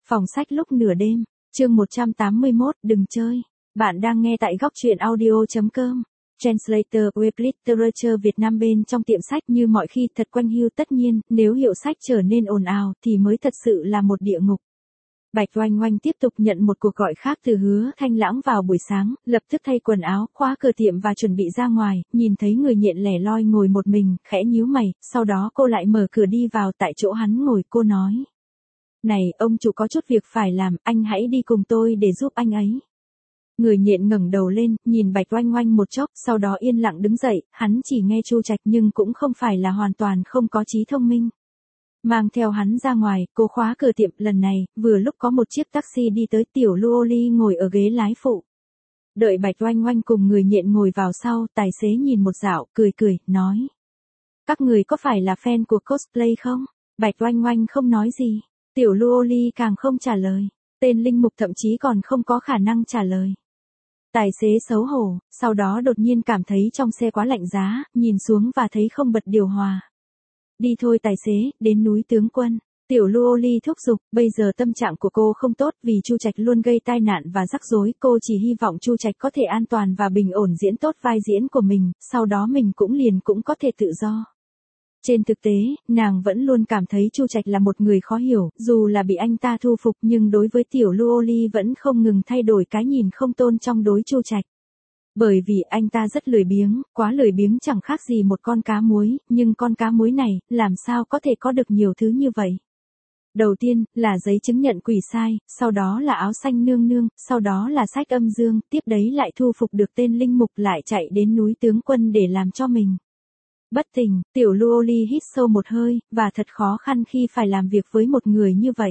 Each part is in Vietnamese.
Phòng sách lúc nửa đêm, chương 181, đừng chơi. Bạn đang nghe tại góc truyện audio.com. Translator Web Literature Việt Nam bên trong tiệm sách như mọi khi thật quanh hiu tất nhiên, nếu hiệu sách trở nên ồn ào thì mới thật sự là một địa ngục. Bạch Oanh Oanh tiếp tục nhận một cuộc gọi khác từ Hứa Thanh Lãng vào buổi sáng, lập tức thay quần áo, khóa cửa tiệm và chuẩn bị ra ngoài, nhìn thấy người nhện lẻ loi ngồi một mình, khẽ nhíu mày, sau đó cô lại mở cửa đi vào tại chỗ hắn ngồi, cô nói. Này, ông chủ có chút việc phải làm, anh hãy đi cùng tôi để giúp anh ấy. Người nhện ngẩng đầu lên, nhìn Bạch Oanh Oanh một chốc, sau đó yên lặng đứng dậy, hắn chỉ nghe Chu Trạch nhưng cũng không phải là hoàn toàn không có trí thông minh. Mang theo hắn ra ngoài, cô khóa cửa tiệm, lần này, vừa lúc có một chiếc taxi đi tới, Tiểu Luoli ngồi ở ghế lái phụ. Đợi Bạch Oanh Oanh cùng người nhện ngồi vào sau, tài xế nhìn một dạo, cười, nói. Các người có phải là fan của cosplay không? Bạch Oanh Oanh không nói gì. Tiểu Luoli càng không trả lời. Tên linh mục thậm chí còn không có khả năng trả lời. Tài xế xấu hổ, sau đó đột nhiên cảm thấy trong xe quá lạnh giá, nhìn xuống và thấy không bật điều hòa. Đi thôi tài xế, đến núi tướng quân. Tiểu Luoli thúc giục, bây giờ tâm trạng của cô không tốt vì Chu Trạch luôn gây tai nạn và rắc rối, cô chỉ hy vọng Chu Trạch có thể an toàn và bình ổn diễn tốt vai diễn của mình, sau đó mình cũng có thể tự do. Trên thực tế, nàng vẫn luôn cảm thấy Chu Trạch là một người khó hiểu, dù là bị anh ta thu phục nhưng đối với Tiểu Luoli vẫn không ngừng thay đổi cái nhìn không tôn trong đối Chu Trạch. Bởi vì anh ta rất lười biếng, quá lười biếng chẳng khác gì một con cá muối, nhưng con cá muối này, làm sao có thể có được nhiều thứ như vậy? Đầu tiên, là giấy chứng nhận quỷ sai, sau đó là áo xanh nương nương, sau đó là sách âm dương, tiếp đấy lại thu phục được tên linh mục lại chạy đến núi tướng quân để làm cho mình. Bất tỉnh, Tiểu Luoli hít sâu một hơi, và thật khó khăn khi phải làm việc với một người như vậy.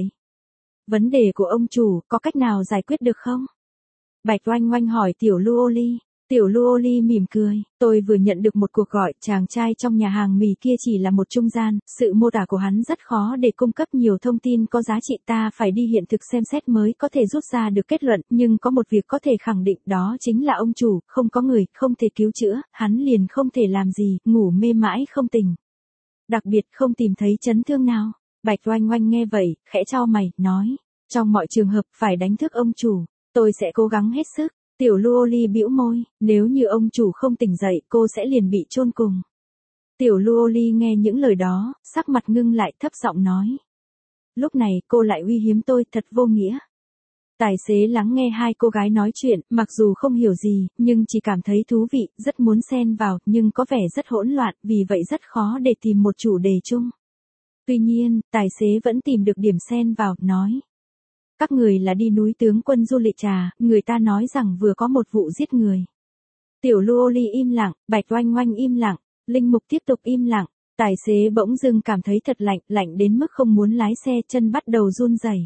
Vấn đề của ông chủ, có cách nào giải quyết được không? Bạch Oanh Oanh hỏi Tiểu Luoli. Tiểu Luoli mỉm cười, tôi vừa nhận được một cuộc gọi, chàng trai trong nhà hàng mì kia chỉ là một trung gian, sự mô tả của hắn rất khó để cung cấp nhiều thông tin có giá trị, ta phải đi hiện thực xem xét mới có thể rút ra được kết luận, nhưng có một việc có thể khẳng định đó chính là ông chủ, không có người, không thể cứu chữa, hắn liền không thể làm gì, ngủ mê mãi không tỉnh. Đặc biệt không tìm thấy chấn thương nào. Bạch Oanh Oanh nghe vậy, khẽ chau mày, nói, trong mọi trường hợp phải đánh thức ông chủ, tôi sẽ cố gắng hết sức. Tiểu Luoli bĩu môi, nếu như ông chủ không tỉnh dậy cô sẽ liền bị chôn cùng. Tiểu Luoli nghe những lời đó, sắc mặt ngưng lại thấp giọng nói. Lúc này cô lại uy hiếp tôi, thật vô nghĩa. Tài xế lắng nghe hai cô gái nói chuyện, mặc dù không hiểu gì, nhưng chỉ cảm thấy thú vị, rất muốn xen vào, nhưng có vẻ rất hỗn loạn, vì vậy rất khó để tìm một chủ đề chung. Tuy nhiên, tài xế vẫn tìm được điểm xen vào, nói. Các người là đi núi tướng quân du lịch trà, người ta nói rằng vừa có một vụ giết người. Tiểu Luoli im lặng, Bạch Oanh Oanh im lặng, linh mục tiếp tục im lặng, tài xế bỗng dưng cảm thấy thật lạnh, lạnh đến mức không muốn lái xe, chân bắt đầu run rẩy.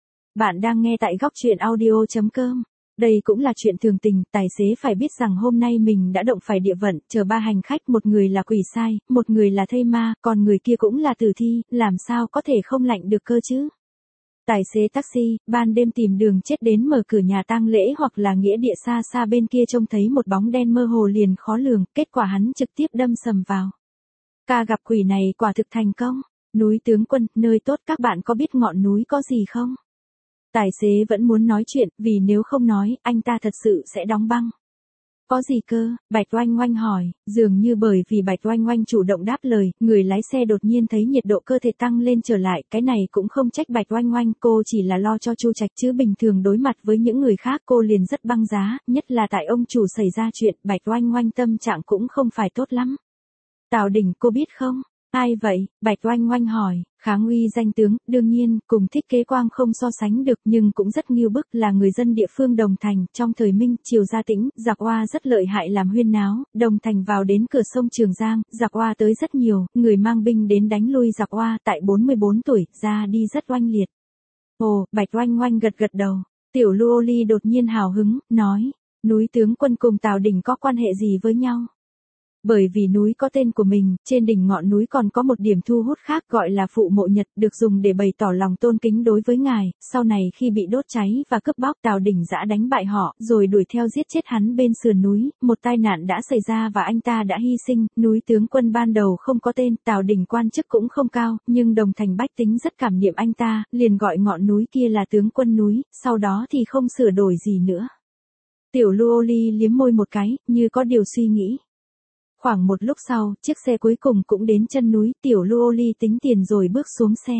Bạn đang nghe tại góc truyện audio.com. Đây cũng là chuyện thường tình, tài xế phải biết rằng hôm nay mình đã động phải địa vận, chờ ba hành khách, một người là quỷ sai, một người là thây ma, còn người kia cũng là tử thi, làm sao có thể không lạnh được cơ chứ? Tài xế taxi, ban đêm tìm đường chết đến mở cửa nhà tang lễ hoặc là nghĩa địa xa xa bên kia trông thấy một bóng đen mơ hồ liền khó lường, kết quả hắn trực tiếp đâm sầm vào. Ca gặp quỷ này quả thực thành công. Núi tướng quân, nơi tốt, các bạn có biết ngọn núi có gì không? Tài xế vẫn muốn nói chuyện, vì nếu không nói, anh ta thật sự sẽ đóng băng. Có gì cơ? Bạch Oanh Oanh hỏi, dường như bởi vì Bạch Oanh Oanh chủ động đáp lời, người lái xe đột nhiên thấy nhiệt độ cơ thể tăng lên trở lại, cái này cũng không trách Bạch Oanh Oanh, cô chỉ là lo cho Chu Trạch chứ bình thường đối mặt với những người khác cô liền rất băng giá, nhất là tại ông chủ xảy ra chuyện, Bạch Oanh Oanh tâm trạng cũng không phải tốt lắm. Tào Đình, cô biết không? Ai vậy? Bạch Oanh Oanh hỏi, kháng uy danh tướng, đương nhiên, cùng Thích Kế Quang không so sánh được nhưng cũng rất nghiêu bức, là người dân địa phương Đồng Thành, trong thời Minh, Triều Gia Tĩnh, giặc Oa rất lợi hại làm huyên náo, Đồng Thành vào đến cửa sông Trường Giang, giặc Oa tới rất nhiều, người mang binh đến đánh lui giặc Oa, tại 44 tuổi, ra đi rất oanh liệt. Ồ, Bạch Oanh Oanh gật đầu, Tiểu Luoli đột nhiên hào hứng, nói, núi tướng quân cùng Tào Đình có quan hệ gì với nhau? Bởi vì núi có tên của mình, trên đỉnh ngọn núi còn có một điểm thu hút khác gọi là phụ mộ Nhật, được dùng để bày tỏ lòng tôn kính đối với ngài. Sau này khi bị đốt cháy và cướp bóc, Tào Đình Dã đánh bại họ, rồi đuổi theo giết chết hắn bên sườn núi, một tai nạn đã xảy ra và anh ta đã hy sinh. Núi tướng quân ban đầu không có tên, Tào Đình quan chức cũng không cao, nhưng đồng thành bách tính rất cảm niệm anh ta, liền gọi ngọn núi kia là tướng quân núi, sau đó thì không sửa đổi gì nữa. Tiểu Lưu Ly liếm môi một cái, như có điều suy nghĩ. Khoảng một lúc sau, chiếc xe cuối cùng cũng đến chân núi, Tiểu Lưu Ly tính tiền rồi bước xuống xe.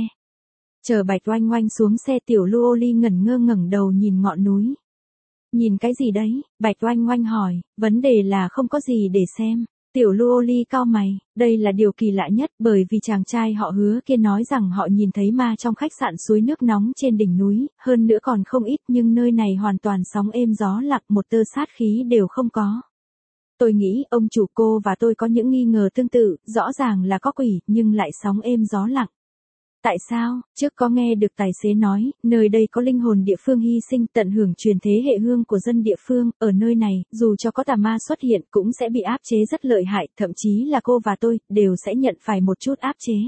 Chờ Bạch Oanh Oanh xuống xe, Tiểu Lưu Ly ngẩng đầu nhìn ngọn núi. Nhìn cái gì đấy? Bạch Oanh Oanh hỏi, vấn đề là không có gì để xem. Tiểu Lưu Ly cau mày, đây là điều kỳ lạ nhất, bởi vì chàng trai họ Hứa kia nói rằng họ nhìn thấy ma trong khách sạn suối nước nóng trên đỉnh núi, hơn nữa còn không ít, nhưng nơi này hoàn toàn sóng êm gió lặng, một tơ sát khí đều không có. Tôi nghĩ ông chủ, cô và tôi có những nghi ngờ tương tự, rõ ràng là có quỷ, nhưng lại sóng êm gió lặng. Tại sao? Trước có nghe được tài xế nói, nơi đây có linh hồn địa phương hy sinh tận hưởng truyền thế hệ hương của dân địa phương, ở nơi này, dù cho có tà ma xuất hiện cũng sẽ bị áp chế rất lợi hại, thậm chí là cô và tôi, đều sẽ nhận phải một chút áp chế.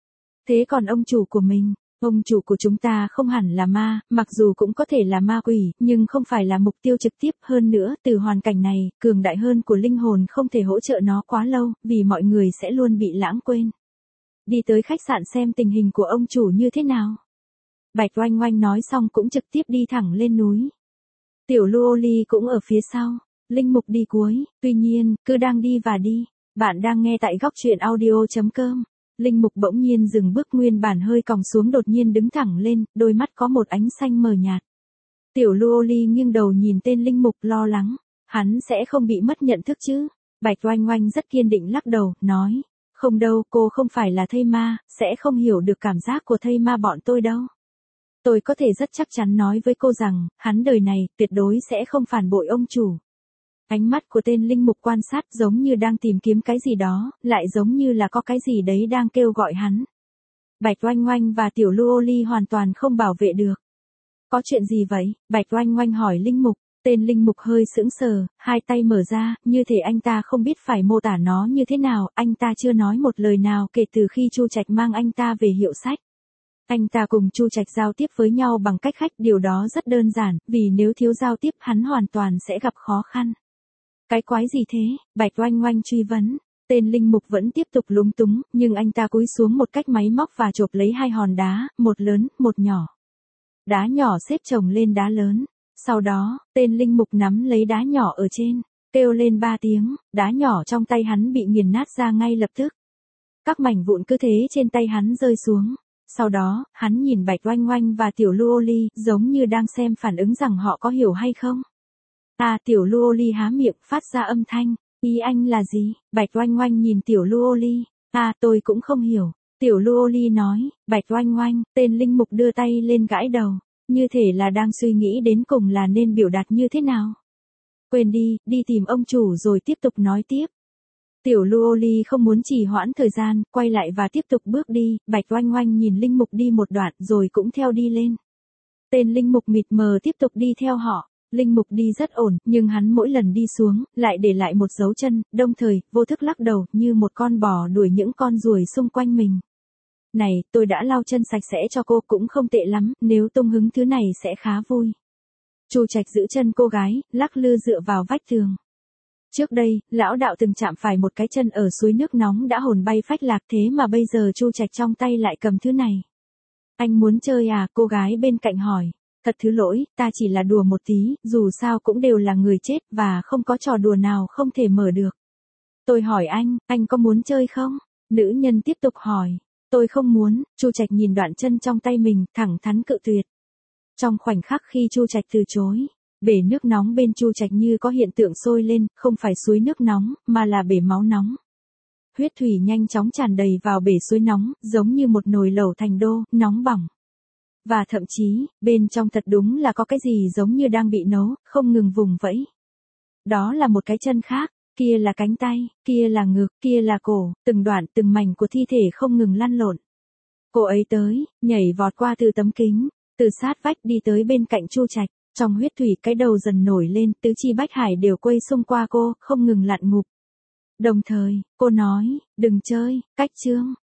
Thế còn ông chủ của mình? Ông chủ của chúng ta không hẳn là ma, mặc dù cũng có thể là ma quỷ, nhưng không phải là mục tiêu trực tiếp. Hơn nữa, từ hoàn cảnh này, cường đại hơn của linh hồn không thể hỗ trợ nó quá lâu, vì mọi người sẽ luôn bị lãng quên. Đi tới khách sạn xem tình hình của ông chủ như thế nào. Bạch Oanh Oanh nói xong cũng trực tiếp đi thẳng lên núi. Tiểu Lưu Ly cũng ở phía sau. Linh Mục đi cuối, tuy nhiên, cứ đang đi và đi. Bạn đang nghe tại góc truyện audio.com. Linh Mục bỗng nhiên dừng bước, nguyên bản hơi còng xuống đột nhiên đứng thẳng lên, đôi mắt có một ánh xanh mờ nhạt. Tiểu Lưu Ly nghiêng đầu nhìn tên Linh Mục lo lắng. Hắn sẽ không bị mất nhận thức chứ? Bạch Oanh Oanh rất kiên định lắc đầu, nói. Không đâu, cô không phải là thây ma, sẽ không hiểu được cảm giác của thây ma bọn tôi đâu. Tôi có thể rất chắc chắn nói với cô rằng, hắn đời này, tuyệt đối sẽ không phản bội ông chủ. Ánh mắt của tên Linh Mục quan sát giống như đang tìm kiếm cái gì đó, lại giống như là có cái gì đấy đang kêu gọi hắn. Bạch Oanh Oanh và Tiểu Lưu Ly hoàn toàn không bảo vệ được. Có chuyện gì vậy? Bạch Oanh Oanh hỏi Linh Mục. Tên Linh Mục hơi sững sờ, hai tay mở ra, như thể anh ta không biết phải mô tả nó như thế nào, anh ta chưa nói một lời nào kể từ khi Chu Trạch mang anh ta về hiệu sách. Anh ta cùng Chu Trạch giao tiếp với nhau bằng cách khách, điều đó rất đơn giản, vì nếu thiếu giao tiếp hắn hoàn toàn sẽ gặp khó khăn. Cái quái gì thế? Bạch Oanh Oanh truy vấn. Tên Linh Mục vẫn tiếp tục lúng túng, nhưng anh ta cúi xuống một cách máy móc và chộp lấy hai hòn đá, một lớn, một nhỏ. Đá nhỏ xếp chồng lên đá lớn. Sau đó, tên Linh Mục nắm lấy đá nhỏ ở trên, kêu lên 3 tiếng, đá nhỏ trong tay hắn bị nghiền nát ra ngay lập tức. Các mảnh vụn cứ thế trên tay hắn rơi xuống. Sau đó, hắn nhìn Bạch Oanh Oanh và Tiểu Lưu Ly, giống như đang xem phản ứng rằng họ có hiểu hay không. Tiểu Lưu Ly há miệng phát ra âm thanh, ý anh là gì? Bạch Oanh Oanh nhìn Tiểu Lưu Ly, tôi cũng không hiểu. Tiểu Lưu Ly nói, Bạch Oanh Oanh, tên Linh Mục đưa tay lên gãi đầu. Như thể là đang suy nghĩ đến cùng là nên biểu đạt như thế nào. Quên đi, đi tìm ông chủ rồi tiếp tục nói tiếp. Tiểu Lưu Ly không muốn trì hoãn thời gian, quay lại và tiếp tục bước đi, Bạch Oanh Oanh nhìn Linh Mục đi một đoạn rồi cũng theo đi lên. Tên Linh Mục mịt mờ tiếp tục đi theo họ. Linh Mục đi rất ổn, nhưng hắn mỗi lần đi xuống, lại để lại một dấu chân, đồng thời, vô thức lắc đầu, như một con bò đuổi những con ruồi xung quanh mình. Này, tôi đã lau chân sạch sẽ cho cô, cũng không tệ lắm, nếu tung hứng thứ này sẽ khá vui. Chu Trạch giữ chân cô gái, lắc lư dựa vào vách tường. Trước đây, lão đạo từng chạm phải một cái chân ở suối nước nóng đã hồn bay phách lạc, thế mà bây giờ Chu Trạch trong tay lại cầm thứ này. Anh muốn chơi à? Cô gái bên cạnh hỏi. Thật thứ lỗi, ta chỉ là đùa một tí, dù sao cũng đều là người chết và không có trò đùa nào không thể mở được. Tôi hỏi anh có muốn chơi không? Nữ nhân tiếp tục hỏi. Tôi không muốn. Chu Trạch nhìn đoạn chân trong tay mình, thẳng thắn cự tuyệt. Trong khoảnh khắc khi Chu Trạch từ chối, bể nước nóng bên Chu Trạch như có hiện tượng sôi lên, không phải suối nước nóng, mà là bể máu nóng. Huyết thủy nhanh chóng tràn đầy vào bể suối nóng, giống như một nồi lẩu thành đô, nóng bỏng. Và thậm chí, bên trong thật đúng là có cái gì giống như đang bị nấu, không ngừng vùng vẫy. Đó là một cái chân khác, kia là cánh tay, kia là ngực, kia là cổ, từng đoạn từng mảnh của thi thể không ngừng lăn lộn. Cô ấy tới, nhảy vọt qua từ tấm kính, từ sát vách đi tới bên cạnh Chu Trạch, trong huyết thủy cái đầu dần nổi lên, tứ chi bách hải đều quay xung qua cô, không ngừng lặn ngụp. Đồng thời, cô nói, đừng chơi, cách chương.